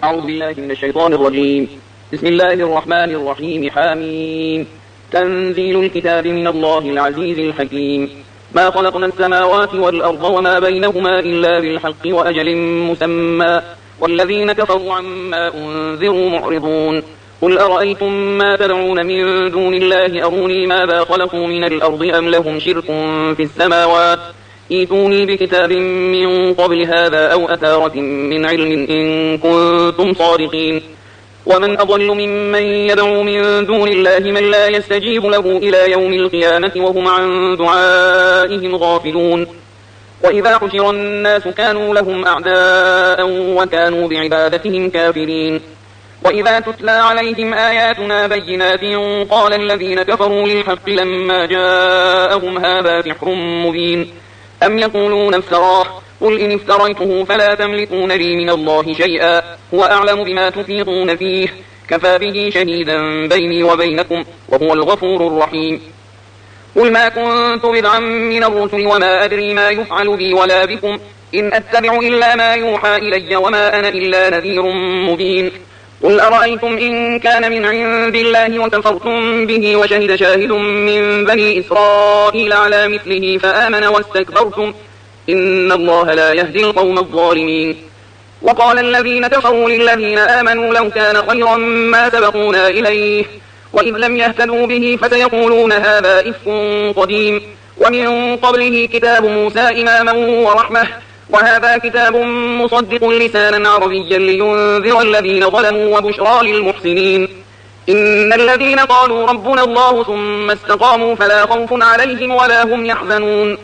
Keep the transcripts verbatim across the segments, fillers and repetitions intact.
أعوذ بالله من الشيطان الرجيم. بسم الله الرحمن الرحيم. حميم. تنزيل الكتاب من الله العزيز الحكيم. ما خلقنا السماوات والأرض وما بينهما إلا بالحق وأجل مسمى والذين كفروا عما أنذروا معرضون. قل أرأيتم ما تدعون من دون الله أروني ماذا خلقوا من الأرض أم لهم شرك في السماوات ائتوني بكتاب من قبل هذا أو أثارة من علم إن كنتم صادقين. ومن أضل ممن يدعو من دون الله من لا يستجيب له إلى يوم القيامة وهم عن دعائهم غافلون. وإذا حشر الناس كانوا لهم أعداء وكانوا بعبادتهم كافرين. وإذا تتلى عليهم آياتنا بينات قال الذين كفروا للحق لما جاءهم هذا سحر مبين أم يقولون افتراه قل إن افتريته فلا تملكون لي من الله شيئا هو أعلم بما تفيضون فيه كفى به شهيدا بيني وبينكم وهو الغفور الرحيم. قل ما كنت بدعا من الرسل وما أدري ما يفعل بي ولا بكم إن أتبع إلا ما يوحى إلي وما أنا إلا نذير مبين. قل أرأيتم إن كان من عند الله وكفرتم به وشهد شاهد من بني إسرائيل على مثله فآمن واستكبرتم إن الله لا يهدي القوم الظالمين. وقال الذين كفروا للذين آمنوا لو كان خيرا ما سبقونا إليه وإذ لم يهتدوا به فسيقولون هذا إفك قديم ومن قبله كتاب موسى إماما ورحمة وهذا كتاب مصدق لسانا عربيا لينذر الذين ظلموا وبشرى للمحسنين. إن الذين قالوا ربنا الله ثم استقاموا فلا خوف عليهم ولا هم يحزنون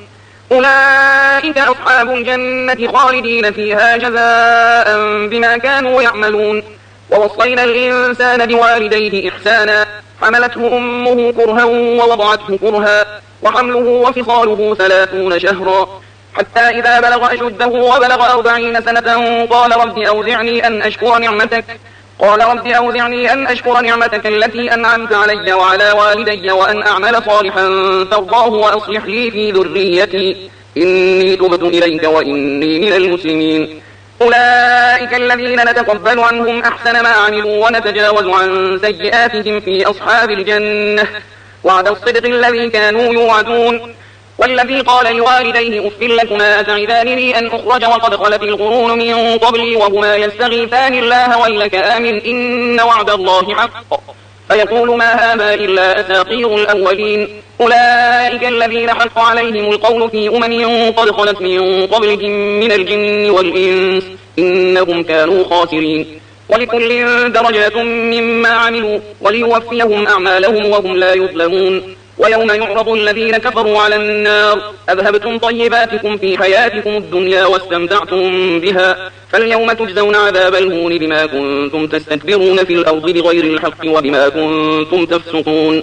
أولئك أصحاب الجنة خالدين فيها جزاء بما كانوا يعملون. ووصينا الإنسان بوالديه إحسانا حملته أمه كرها ووضعته كرها وحمله وفصاله ثلاثون شهرا حتى إذا بلغ أشده وبلغ أربعين سنة قال رب أوزعني أن أشكر نعمتك قال رب أوزعني أن أشكر نعمتك التي أنعمت علي وعلى والدي وأن أعمل صالحا ترضاه وأصلح لي في ذريتي إني تبت إليك وإني من المسلمين. أولئك الذين نتقبل عنهم أحسن ما عملوا ونتجاوز عن سيئاتهم في أصحاب الجنة وعد الصدق الذي كانوا يوعدون. والذي قال لوالديه أف لكما أتعدانني أن أخرج وقد خلت القرون من قبلي وهما يستغيثان الله ويلك آمن إن وعد الله حق فيقول ما هذا إلا أساطير الأولين. أولئك الذين حق عليهم القول في أمم قد خلت من قبلهم من الجن والإنس إنهم كانوا خاسرين. ولكل درجات مما عملوا وليوفيهم أعمالهم وهم لا يظلمون. ويوم يعرض الذين كفروا على النار أذهبتم طيباتكم في حياتكم الدنيا واستمتعتم بها فاليوم تجزون عذاب الهون بما كنتم تستكبرون في الأرض بغير الحق وبما كنتم تفسقون.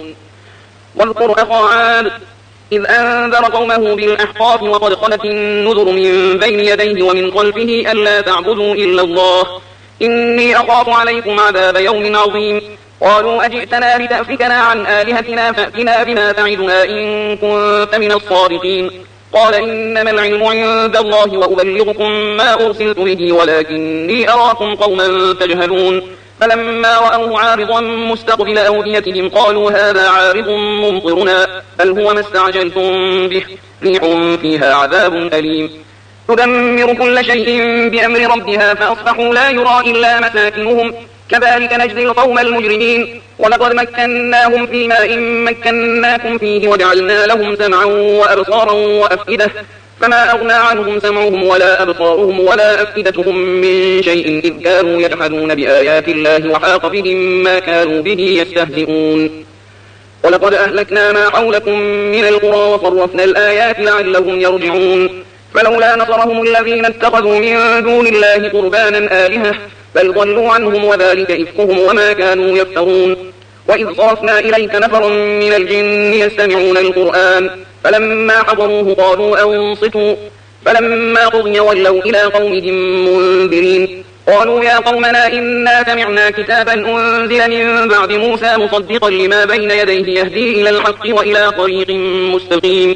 واذكر أخا عاد إذ أنذر قومه بالأحقاف وقد خلت النذر من بين يديه ومن خلفه ألا تعبدوا إلا الله إني أخاف عليكم عذاب يوم عظيم. قالوا أجئتنا لتأفكنا عن آلهتنا فأتنا بما تعدنا إن كنت من الصادقين قال إنما العلم عند الله وأبلغكم ما أرسلت به ولكني أراكم قوما تجهلون. فلما رأوه عارضا مستقبل أوديتهم قالوا هذا عارض ممطرنا بل هو ما استعجلتم به ريح فيها عذاب أليم تدمر كل شيء بأمر ربها فأصبحوا لا يرى إلا مساكنهم كذلك نجزي القوم المجرمين. ولقد مكناهم في ماء مكناكم فيه وجعلنا لهم سمعا وأبصارا وأفئدة فما أغنى عنهم سمعهم ولا أبصارهم ولا أفئدتهم من شيء إذ كانوا يجحدون بآيات الله وحاق بهم ما كانوا به يستهزئون. ولقد أهلكنا ما حولكم من القرى وصرفنا الآيات لعلهم يرجعون. فلولا نصرهم الذين اتخذوا من دون الله قربانا آلهة بل ضلوا عنهم وذلك إفكهم وما كانوا يفترون. وإذ صرفنا إليك نفرا من الجن يستمعون القرآن فلما حضروه قالوا أنصتوا فلما قضي ولوا إلى قومهم منذرين قالوا يا قومنا إنا سمعنا كتابا أنزل من بعد موسى مصدقا لما بين يديه يهدي إلى الحق وإلى طريق مستقيم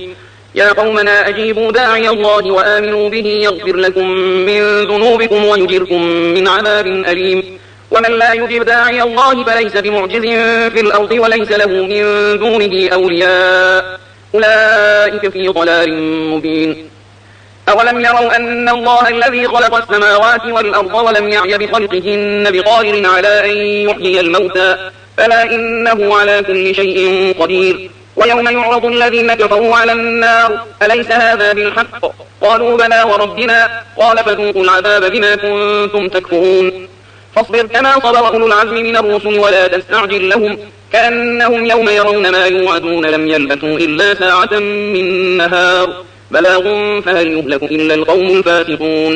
يا قومنا أجيبوا داعي الله وآمنوا به يغفر لكم من ذنوبكم ويجركم من عذاب أليم. ومن لا يجب داعي الله فليس بمعجز في الأرض وليس له من دونه أولياء أولئك في ضلال مبين. أولم يروا أن الله الذي خلق السماوات والأرض ولم يعي بخلقهن بقادر على أن يحيي الموتى فلا إنه على كل شيء قدير. ويوم يعرض الذين كفروا على النار أليس هذا بالحق؟ قالوا بلى وربنا قال فذوقوا العذاب بما كنتم تكفرون. فاصبر كما صبر أولو العزم من الرسل ولا تستعجل لهم كأنهم يوم يرون ما يوعدون لم يلبثوا إلا ساعة من نهار بلاغ فهل يهلك إلا القوم الفاسقون.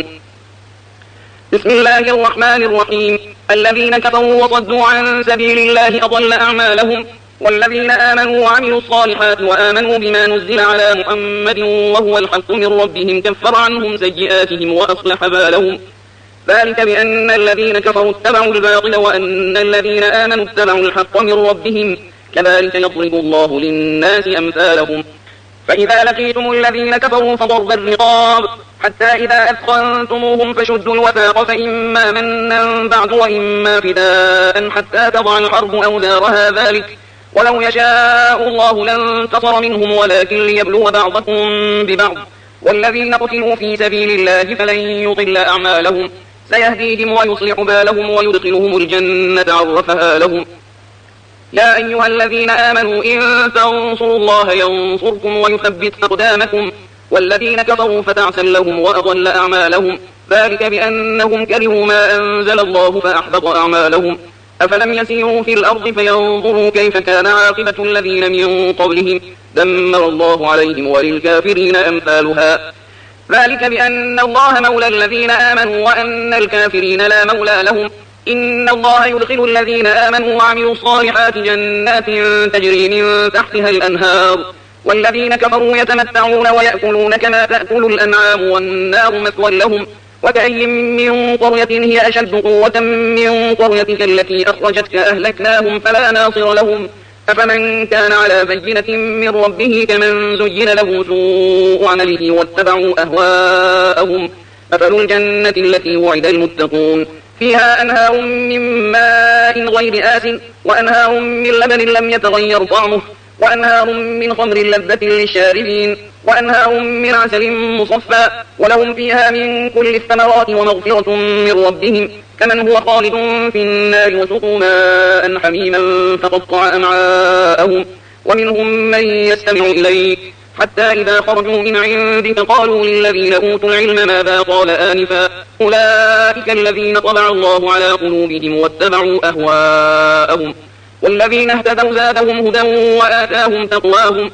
بسم الله الرحمن الرحيم. الذين كفروا وصدوا عن سبيل الله أضل أعمالهم والذين آمنوا وعملوا الصالحات وآمنوا بما نزل على محمد وهو الحق من ربهم كفر عنهم سيئاتهم وأصلح بالهم ذلك بأن الذين كفروا اتبعوا الباطل وأن الذين آمنوا اتبعوا الحق من ربهم كذلك يضرب الله للناس أمثالهم. فإذا لقيتم الذين كفروا فضرب الرقاب حتى إذا أثخنتموهم فشدوا الوثاق فإما منا بعد وإما فداء حتى تضع الحرب أوزارها ذلك ولو يشاء الله لانتصر منهم ولكن ليبلو بعضكم ببعض والذين قتلوا في سبيل الله فلن يضل أعمالهم سيهديهم ويصلح بالهم ويدخلهم الجنة عرفها لهم. يا أيها الذين آمنوا إن تنصروا الله ينصركم ويثبت أقدامكم والذين كفروا فتعسا لهم وأضل أعمالهم ذلك بأنهم كرهوا ما أنزل الله فأحبط أعمالهم. أفلم يسيروا في الأرض فينظروا كيف كان عاقبة الذين من قبلهم دمر الله عليهم وللكافرين أمثالها ذلك بأن الله مولى الذين آمنوا وأن الكافرين لا مولى لهم. إن الله يدخل الذين آمنوا وعملوا الصالحات جنات تجري من تحتها الأنهار والذين كفروا يتمتعون ويأكلون كما تأكل الأنعام والنار مثوى لهم. وكأي من قرية هي أشد قوة من قريتك التي أخرجتك أهلكناهم فلا ناصر لهم. أفمن كان على بينة من ربه كمن زين له سوء عمله واتبعوا أهواءهم مثل الجنة التي وعد المتقون فيها أنهار من ماء غير آسن وأنهار من لبن لم يتغير طعمه وأنهار من خمر لذة للشاربين وأنهار من عسل مصفى ولهم فيها من كل الثمرات ومغفرة من ربهم كمن هو خالد في النار وسقوا ماء حميما فقطع أمعاءهم. ومنهم من يستمع إليك حتى إذا خرجوا من عندك قالوا للذين أوتوا العلم ماذا قال آنفا أولئك الذين طبع الله على قلوبهم واتبعوا أهواءهم والذين اهتدوا زادهم هدى وآتاهم تقواهم.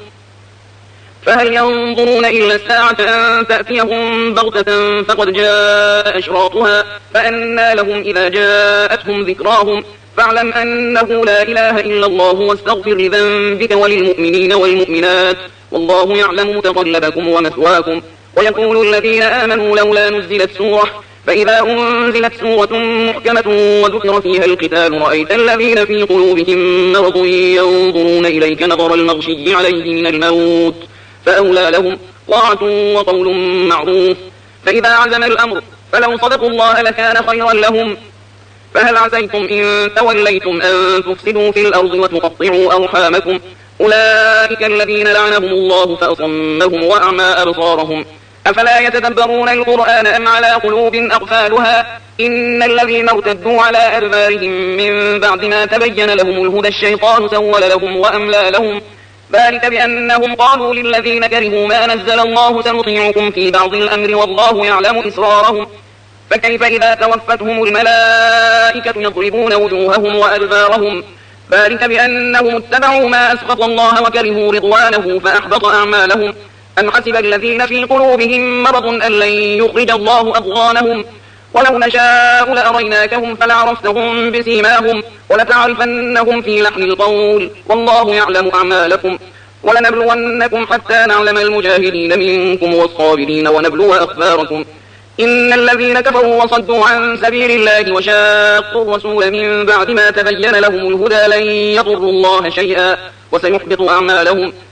فهل ينظرون إلا الساعة أن تأتيهم بغتة فقد جاء أشراطها فأنى لهم إذا جاءتهم ذكراهم فاعلم أنه لا إله إلا الله واستغفر لذنبك وللمؤمنين والمؤمنات والله يعلم متقلبكم ومثواكم. ويقول الذين آمنوا لولا نزلت سورة فإذا أنزلت سورة محكمة وذكر فيها القتال رأيت الذين في قلوبهم مرض ينظرون إليك نظر المغشي عليه من الموت فأولى لهم طاعة وقول معروف. فإذا عزم الأمر فلو صدقوا الله لكان خيرا لهم. فهل عسيتم إن توليتم أن تفسدوا في الأرض وتقطعوا أرحامكم أولئك الذين لعنهم الله فأصمهم وأعمى أبصارهم أفلا يتدبرون القرآن أم على قلوب أقفالها إن الذين ارتدوا على أدبارهم من بعد ما تبين لهم الهدى الشيطان سول لهم وأملى لهم ذلك بأنهم قالوا للذين كرهوا ما نزل الله سنطيعكم في بعض الأمر والله يعلم إسرارهم فكيف إذا توفتهم الملائكة يضربون وجوههم وأدبارهم ذلك بأنهم اتبعوا ما أسخط الله وكرهوا رضوانه فأحبط أعمالهم. أم حسب الذين في قلوبهم مرض أن لن يخرج الله أضغانهم ولو نشاء لأريناكهم فلعرفتهم بسيماهم ولتعرفنهم في لحن القول والله يعلم أعمالكم. ولنبلونكم حتى نعلم المجاهدين منكم والصابرين ونبلو أخباركم. إن الذين كفروا وصدوا عن سبيل الله وشاقوا الرسول من بعد ما تبين لهم الهدى لن يضروا الله شيئا وسيحبط أعمالهم.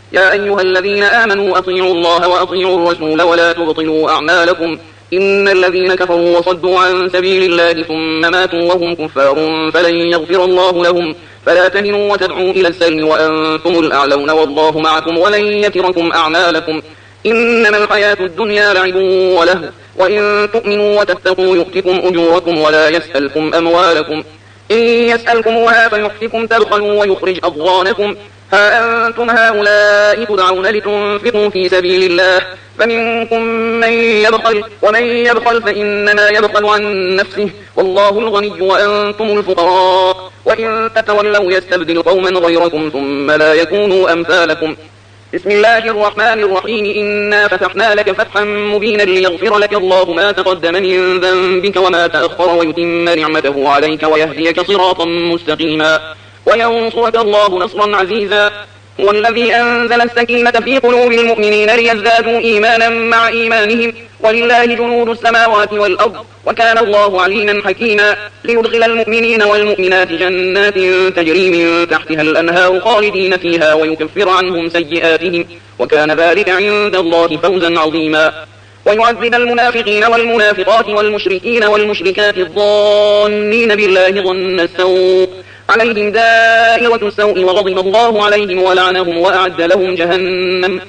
يا أيها الذين آمنوا أطيعوا الله وأطيعوا الرسول ولا تبطلوا أعمالكم إن الذين كفروا وصدوا عن سبيل الله ثم ماتوا وهم كفار فلن يغفر الله لهم فلا تهنوا وتدعوا إلى السلم وأنتم الأعلون والله معكم ولن يتركم أعمالكم إنما الحياة الدنيا لعب ولهو وإن تؤمنوا وتتقوا يؤتكم أجوركم ولا يسألكم أموالكم إن يسألكموها فيحفكم تبخلوا ويخرج أضغانكم ها أنتم هؤلاء تدعون لتنفقوا في سبيل الله فمنكم من يبخل ومن يبخل فإنما يبخل عن نفسه والله الغني وأنتم الفقراء وإن تتولوا يستبدل قوما غيركم ثم لا يكونوا أمثالكم بسم الله الرحمن الرحيم إنا فتحنا لك فتحا مبينا ليغفر لك الله ما تقدم من ذنبك وما تأخر ويتم نعمته عليك ويهديك صراطا مستقيما وينصرك الله نصرا عزيزا هو الذي أنزل السكينة في قلوب المؤمنين ليزدادوا إيمانا مع إيمانهم ولله جنود السماوات والأرض وكان الله عليما حكيما ليدخل المؤمنين والمؤمنات جنات تجري من تحتها الأنهار خالدين فيها ويكفر عنهم سيئاتهم وكان ذلك عند الله فوزا عظيما ويعذب المنافقين والمنافقات والمشركين والمشركات الظانين بالله ظن السوء عليهم دائرة السوء وغضب الله عليهم ولعنهم وأعد لهم جهنم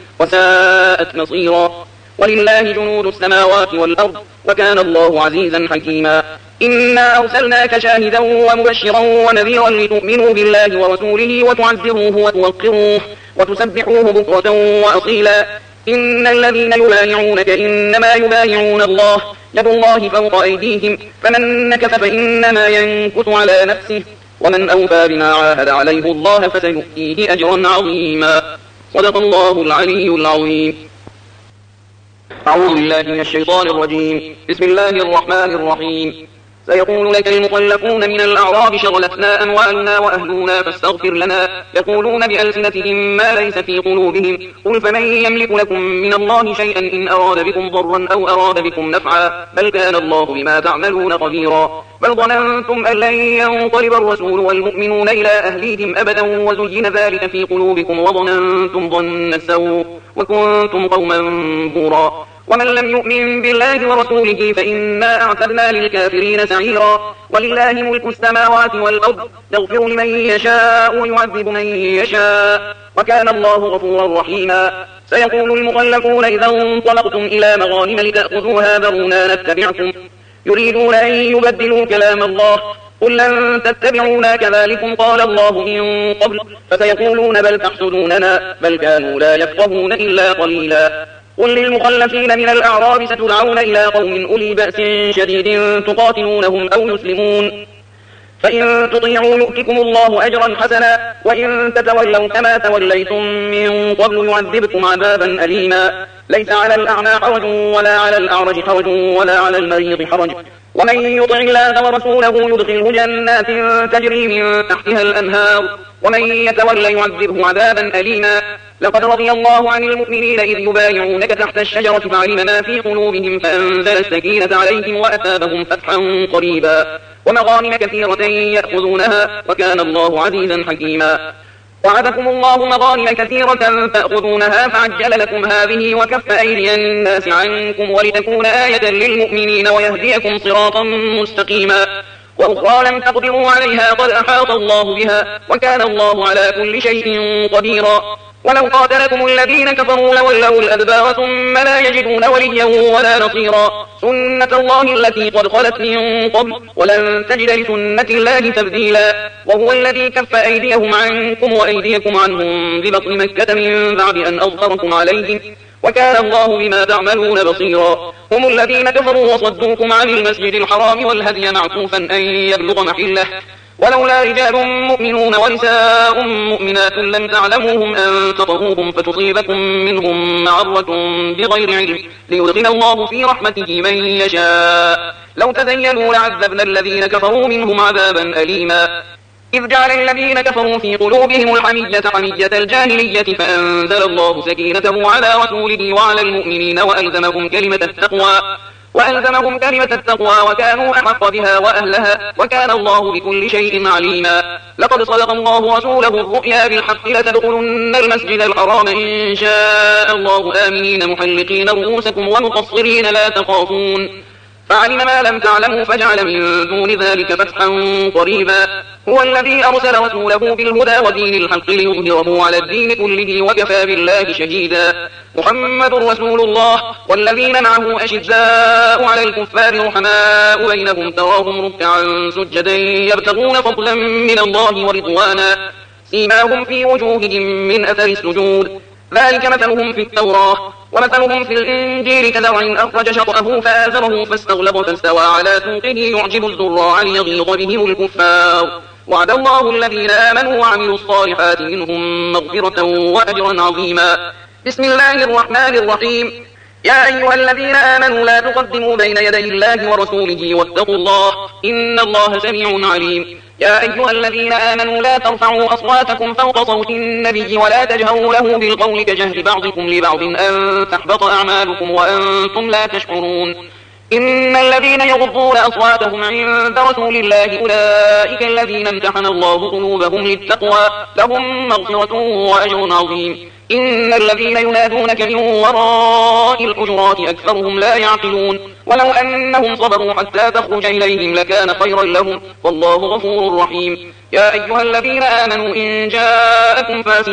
وساءت مصيرا ولله جنود السماوات والأرض وكان الله عزيزا حكيما إنا أرسلناك شاهدا ومبشرا ونذيرا لتؤمنوا بالله ورسوله وتعزروه وتوقروه وتسبحوه بكرة وأصيلا إن الذين يبايعونك إنما يبايعون الله يد الله فوق أيديهم فمن نكث فإنما ينكث على نفسه ومن أوفى بما عاهد عليه الله فسيؤتيه أجرا عظيما صدق الله العلي العظيم أعوذ بالله من الشيطان الرجيم بسم الله الرحمن الرحيم سيقول لك المخلفون من الأعراب شغلتنا أموالنا وأهلنا فاستغفر لنا يقولون بألسنتهم ما ليس في قلوبهم قل فمن يملك لكم من الله شيئا إن أراد بكم ضرا أو أراد بكم نفعا بل كان الله بما تعملون خبيرا بل ظننتم أن لن ينقلب الرسول والمؤمنون إلى أهليهم أبدا وزين ذلك في قلوبكم وظننتم ظن السوء وكنتم قوما بورا ومن لم يؤمن بالله ورسوله فإنا أعتدنا للكافرين سعيرا ولله ملك السماوات والأرض يغفر لمن يشاء ويعذب من يشاء وكان الله غفورا رحيما سيقول المخلفون إذا انطلقتم إلى مغانم لتأخذوها ذرونا نتبعكم يريدون أن يبدلوا كلام الله قل لن تتبعونا كذلكم قال الله من قبل فسيقولون بل تحسدوننا بل كانوا لا يفقهون إلا قليلا قل للمخلفين من الأعراب ستدعون إلى قوم أولي بأس شديد تقاتلونهم أو يسلمون فإن تطيعوا يؤتكم الله أجرا حسنا وإن تتولوا كما توليتم من قبل يعذبكم عذابا أليما ليس على الأعمى حرج ولا على الأعرج حرج ولا على المريض حرج ومن يطع الله ورسوله يدخله جنات تجري من تحتها الأنهار ومن يتولى يعذبه عذابا أليما لقد رضي الله عن المؤمنين إذ يبايعونك تحت الشجرة فعلم ما في قلوبهم فأنزل السكينة عليهم وأثابهم فتحا قريبا ومغانم كثيرة يأخذونها وكان الله عزيزا حكيما وعدكم الله مغانم كثيرة تأخذونها فعجل لكم هذه وكف أيدي الناس عنكم ولتكون آية للمؤمنين ويهديكم صراطا مستقيما وأخرى لم تقدروا عليها قد أحاط الله بها وكان الله على كل شيء قديرا ولو قاتلكم الذين كفروا لولوا الأدبار ثم لا يجدون وليا ولا نصيرا سنة الله التي قد خلت من قبل ولن تجد لسنة الله تبديلا وهو الذي كف أيديهم عنكم وأيديكم عنهم ببطن مكة من بعد أن أظهركم عليهم وكان الله بما تعملون بصيرا هم الذين كفروا وصدوكم عن المسجد الحرام والهدي معكوفا أن يبلغ محله ولولا رجال مؤمنون ونساء مؤمنات لم تعلموهم أن تطروهم فتصيبكم منهم معرة بغير علم ليدخل الله في رحمته من يشاء لو تزينوا لعذبنا الذين كفروا منهم عذابا أليما إذ جعل الذين كفروا في قلوبهم الحمية حمية الجاهلية فأنزل الله سكينته على رسوله وعلى المؤمنين وألزمهم كلمة التقوى وألزمهم كلمة التقوى وكانوا أحق بها وأهلها وكان الله بكل شيء عليما. لقد صدق الله رسوله الرؤيا بالحق لتدخلن المسجد الحرام إن شاء الله آمنين محلقين رؤوسكم ومقصرين لا تخافون فعلم ما لم تعلموا فجعل من دون ذلك فتحا قريبا. هو الذي أرسل رسوله بالهدى ودين الحق ليظهره على الدين كله وكفى بالله شهيدا. محمد رسول الله والذين معه أشداء على الكفار رحماء بينهم تراهم ركعا سجدا يبتغون فضلا من الله ورضوانا سيماهم في وجوههم من أثر السجود ذلك مثلهم في التوراة ومثلهم في الإنجيل كزرع أخرج شطأه فآزره فاستغلظ فاستوى على سوقه يعجب الزراع ليغيظ بهم الكفار. وعد الله الذين آمنوا وعملوا الصالحات منهم مغفرة وأجرا عظيما. بسم الله الرحمن الرحيم. يا أيها الذين آمنوا لا تقدموا بين يدي الله ورسوله واتقوا الله إن الله سميع عليم. يا أيها الذين آمنوا لا ترفعوا أصواتكم فوق صوت النبي ولا تجهروا له بالقول كجهر بعضكم لبعض أن تحبط أعمالكم وأنتم لا تشعرون. إن الذين يغضون أصواتهم عند رسول الله أولئك الذين امتحن الله قلوبهم للتقوى لهم مغفرة وأجر عظيم. إن الذين ينادونك من وراء الحجرات أكثرهم لا يعقلون ولو أنهم صبروا حتى تخرج إليهم لكان خيرا لهم والله غفور رحيم. يا أيها الذين آمنوا إن جاءكم فاسق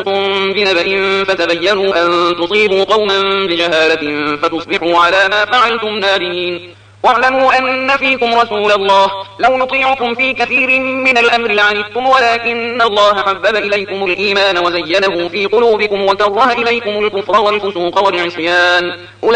بنبأ فتبينوا أن تصيبوا قوما بجهالة فتصبحوا على ما فعلتم نادمين. واعلموا أن فيكم رسول الله لو نطيعكم في كثير من الأمر لعنتم ولكن الله حبب إليكم الإيمان وزينه في قلوبكم وكره إليكم الكفر والفسوق والعصيان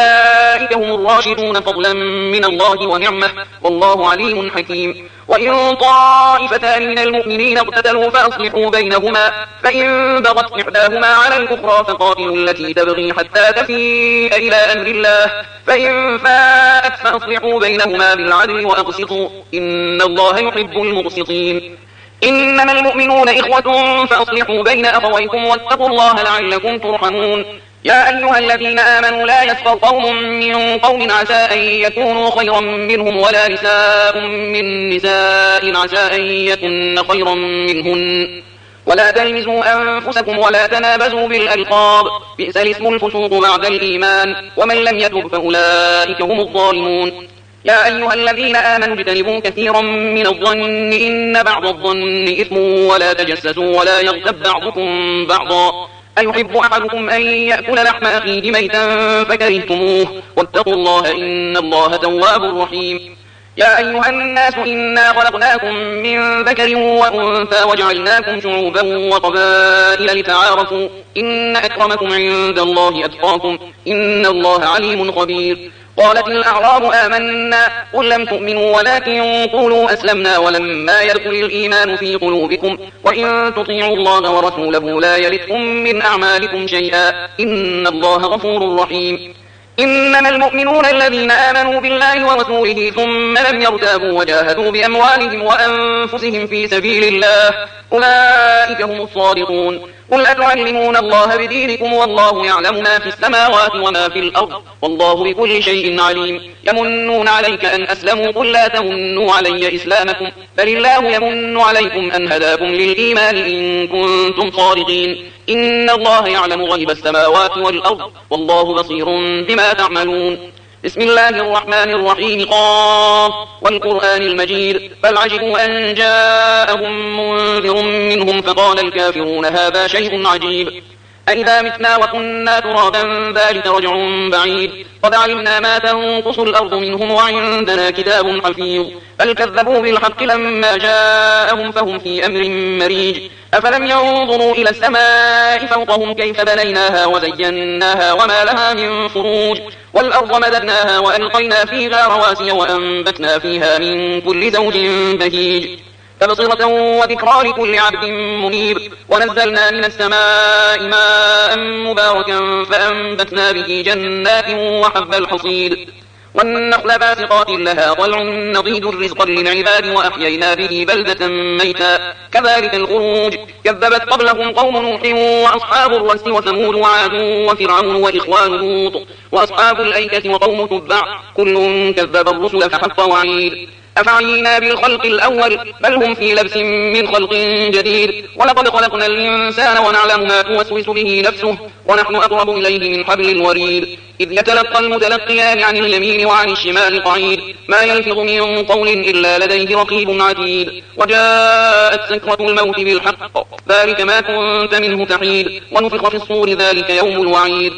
أولئك هم الراشدون فضلا من الله ونعمة والله عليم حكيم. وإن طائفتان من المؤمنين اقتتلوا فأصلحوا بينهما فإن بغت إحداهما على الأخرى فقاتلوا التي تبغي حتى تفيء إلى أمر الله فإن فاءت فأصلحوا بينهما بالعدل وأقسطوا إن الله يحب المقسطين. إنما المؤمنون إخوة فأصلحوا بين أخويكم واتقوا الله لعلكم ترحمون. يا أيها الذين آمنوا لا يسخر قوم من قوم عسى أن يكونوا خيرا منهم ولا نساء من نساء عسى أن يكن خيرا منهن ولا تلمزوا أنفسكم ولا تنابزوا بالألقاب بئس الاسم الفسوق بعد الإيمان ومن لم يتب فأولئك هم الظالمون. يا أيها الذين آمنوا اجتنبوا كثيرا من الظن إن بعض الظن إثم ولا تجسسوا ولا يغتب بعضكم بعضا أيحب أحدكم أن يأكل لحم أخيه ميتا فكرهتموه واتقوا الله إن الله تواب رحيم. يا أيها الناس إنا خلقناكم من ذكر وأنثى وجعلناكم شعوبا وقبائل لتعارفوا إن أكرمكم عند الله أتقاكم إن الله عليم خبير. قالت الأعراب آمنا قل لم تؤمنوا ولكن قولوا أسلمنا ولما يدخل الإيمان في قلوبكم وإن تطيعوا الله ورسوله لا يلتكم من أعمالكم شيئا إن الله غفور رحيم. إنما المؤمنون الذين آمنوا بالله ورسوله ثم لم يرتابوا وجاهدوا بأموالهم وأنفسهم في سبيل الله أولئك هم الصادقون. قل أتعلمون الله بدينكم والله يعلم ما في السماوات وما في الأرض والله بكل شيء عليم. يمنون عليك أن أسلموا قل لا تمنوا علي إسلامكم بل الله يمن عليكم أن هداكم للإيمان إن كنتم صادقين إن الله يعلم غيب السماوات والأرض والله بصير بما تعملون. بسم الله الرحمن الرحيم. قاف والقرآن المجيد بل عجبوا أن جاءهم منذر منهم فقال الكافرون هذا شيء عجيب أئذا متنا وكنا ترابا ذلك رجع بعيد قد علمنا ما تنقص الأرض منهم وعندنا كتاب حفيظ بل كذبوا بالحق لما جاءهم فهم في أمر مريج أفلم ينظروا إلى السماء فوقهم كيف بنيناها وزيناها وما لها من فروج والأرض مددناها وألقينا فيها رواسي وأنبتنا فيها من كل زوج بهيج تبصرة وذكرى لكل عبد منيب ونزلنا من السماء ماء مباركا فأنبتنا به جنات وحب الحصيد والنخل باسقات لها طلع نضيد رزقا للعباد وأحيينا به بلدة ميتا كذلك الخروج. كذبت قبلهم قوم نوح وأصحاب الرس وثمود وعاد وفرعون وإخوان لوط وأصحاب الأيكة وقوم تبع كل كذب الرسل فحق وعيد. أفعينا بالخلق الأول بل هم في لبس من خلق جديد. ولقد خلقنا الإنسان ونعلم ما توسوس به نفسه ونحن أقرب إليه من حبل الوريد. إذ يتلقى المتلقيان عن اليمين وعن الشمال قعيد ما يلفظ من قول إلا لديه رقيب عتيد. وجاءت سكرة الموت بالحق ذلك ما كنت منه تحيد. ونفخ في الصور ذلك يوم الوعيد.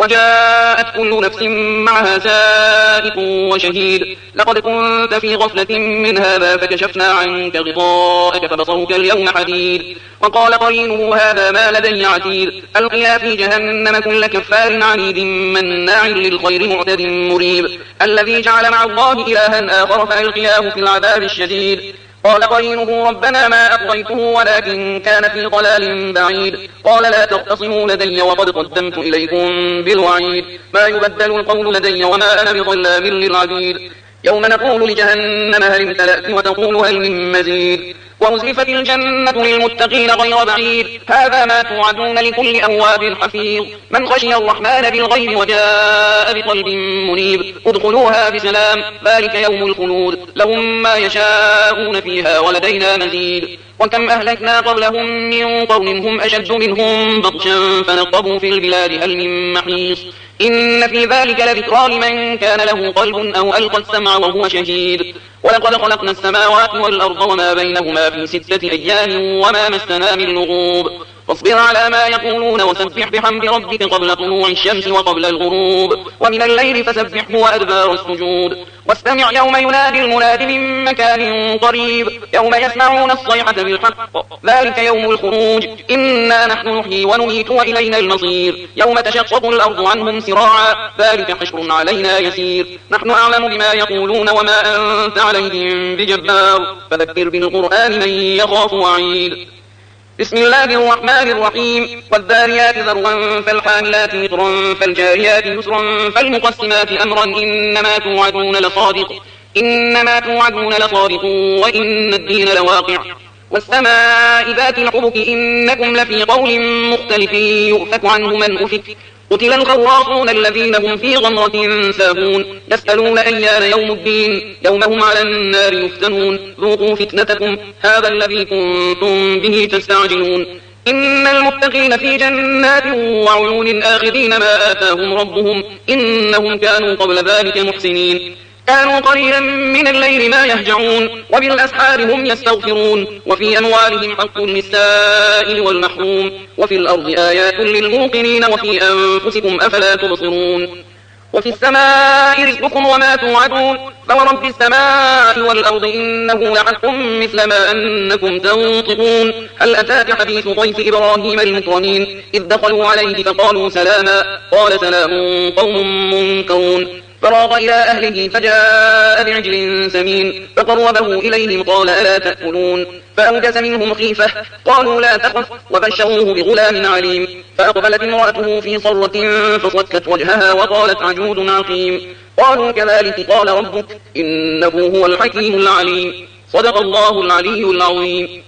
وجاءت كل نفس معها سائق وشهيد. لقد كنت في غفلة من هذا فكشفنا عنك غطاءك فبصرك اليوم حديد. وقال قرينه هذا ما لدي عتيد. ألقيا في جهنم كل كفار عنيد مناع للخير معتد مريب. الذي جعل مع الله إلها آخر فألقياه في العذاب الشديد. قال قرينه ربنا ما أطغيته ولكن كان في ضلال بعيد. قال لا تختصموا لدي وقد قدمت إليكم بالوعيد. ما يبدل القول لدي وما أنا بظلام للعبيد. يوم نقول لجهنم هل امتلأت وتقول هل من مزيد. وأزلفت الجنة للمتقين غير بعيد. هذا ما توعدون لكل أواب حفيظ. من خشي الرحمن بالغيب وجاء بقلب منيب ادخلوها بسلام ذلك يوم الخلود. لهم ما يشاءون فيها ولدينا مزيد. وكم أهلكنا قبلهم من قرن هم أشد منهم بطشا فنقبوا في البلاد هل من محيص. إن في ذلك لذكرى لمن كان له قلب أو ألقى السمع وهو شهيد. ولقد خلقنا السماوات والأرض وما بينهما في ستة أيام وما مسنا من لغوب. فاصبر على ما يقولون وسبح بحمد ربك قبل طلوع الشمس وقبل الغروب ومن الليل فسبحه وأدبار السجود. واستمع يوم ينادي المناد من مكان قريب يوم يسمعون الصيحة بالحق ذلك يوم الخروج. إنا نحن نحيي ونميت وإلينا المصير. يوم تشقق الأرض عنهم سراعا ذلك حشر علينا يسير. نحن أعلم بما يقولون وما أنت عليهم بجبار فذكر بالقرآن من يخاف وعيد. بسم الله الرحمن الرحيم. والذاريات ذروا فالحاملات وقرا فالجاريات يسرا فالمقسمات أمرا إنما توعدون لصادق إنما توعدون لصادق وإن الدين لواقع. والسماء ذات الحبك إنكم لفي قول مختلف يؤفك عنه من أفك. قتل الخراصون الذين هم في غمرة ساهون يسألون أيان يوم الدين يوم هم على النار يفتنون ذوقوا فتنتكم هذا الذي كنتم به تستعجلون. إن المتقين في جنات وعيون آخذين ما آتاهم ربهم إنهم كانوا قبل ذلك محسنين. كانوا قليلا من الليل ما يهجعون وبالأسحار هم يستغفرون. وفي أموالهم حق للسائل والمحروم وفي الأرض آيات للموقنين وفي أنفسكم أفلا تبصرون. وفي السماء رزقكم وما توعدون فورب السماء والأرض إنه لحق مثل ما أنكم تنطقون. هل أتاك حديث ضيف إبراهيم المكرمين إذ دخلوا عليه فقالوا سلاما قال سلام قوم منكرون. فراغ إلى أهله فجاء بعجل سمين فقربه إليهم قال ألا تأكلون فأوجس منهم خيفة قالوا لا تخف وبشروه بغلام عليم. فأقبلت امرأته في صرة فصكت وجهها وقالت عجوز عقيم. قالوا كذلك قال ربك إنه هو الحكيم العليم. صدق الله العلي العظيم.